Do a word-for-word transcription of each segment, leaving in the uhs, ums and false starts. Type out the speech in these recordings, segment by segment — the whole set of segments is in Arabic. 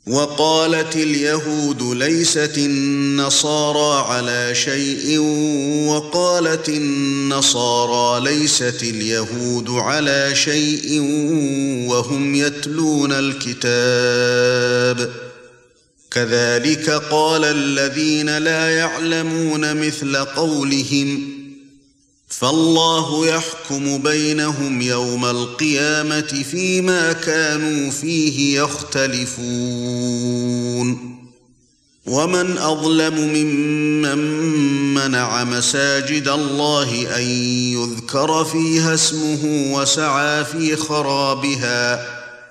وقالت اليهود ليست النصارى على شيء وقالت النصارى ليست اليهود على شيء وهم يتلون الكتاب كذلك قال الذين لا يعلمون مثل قولهم فالله يحكم بينهم يوم القيامة فيما كانوا فيه يختلفون ومن أظلم ممن منع مساجد الله أن يذكر فيها اسمه وسعى في خرابها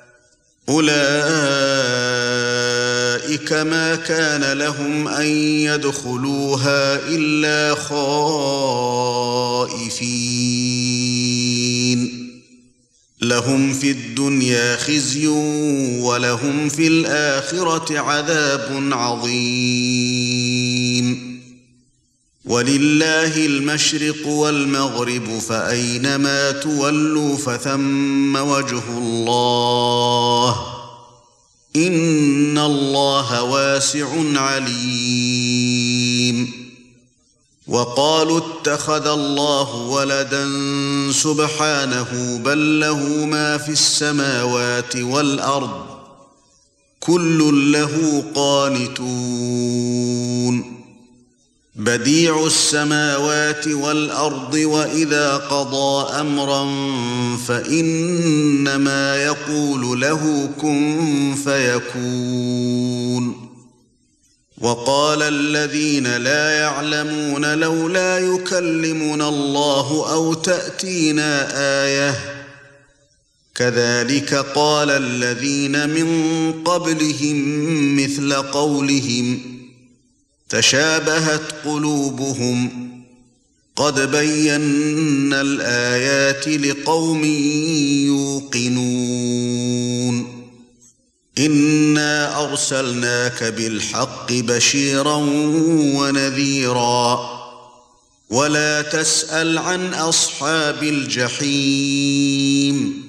أولئك ما كان لهم أن يدخلوها إلا خائفين لهم في الدنيا خزي ولهم في الآخرة عذاب عظيم ولله المشرق والمغرب فأينما تولوا فثم وجه الله إن الله واسع عليم وقالوا اتخذ الله ولدا سبحانه بل له ما في السماوات والأرض كل له قانتون بديع السماوات والأرض وإذا قضى أمرا فإنما يقول له كن فيكون وقال الذين لا يعلمون لولا يكلمنا الله أو تأتينا آية كذلك قال الذين من قبلهم مثل قولهم تشابهت قلوبهم قد بينا الآيات لقوم يوقنون إنا أرسلناك بالحق بشيرا ونذيرا ولا تسأل عن أصحاب الجحيم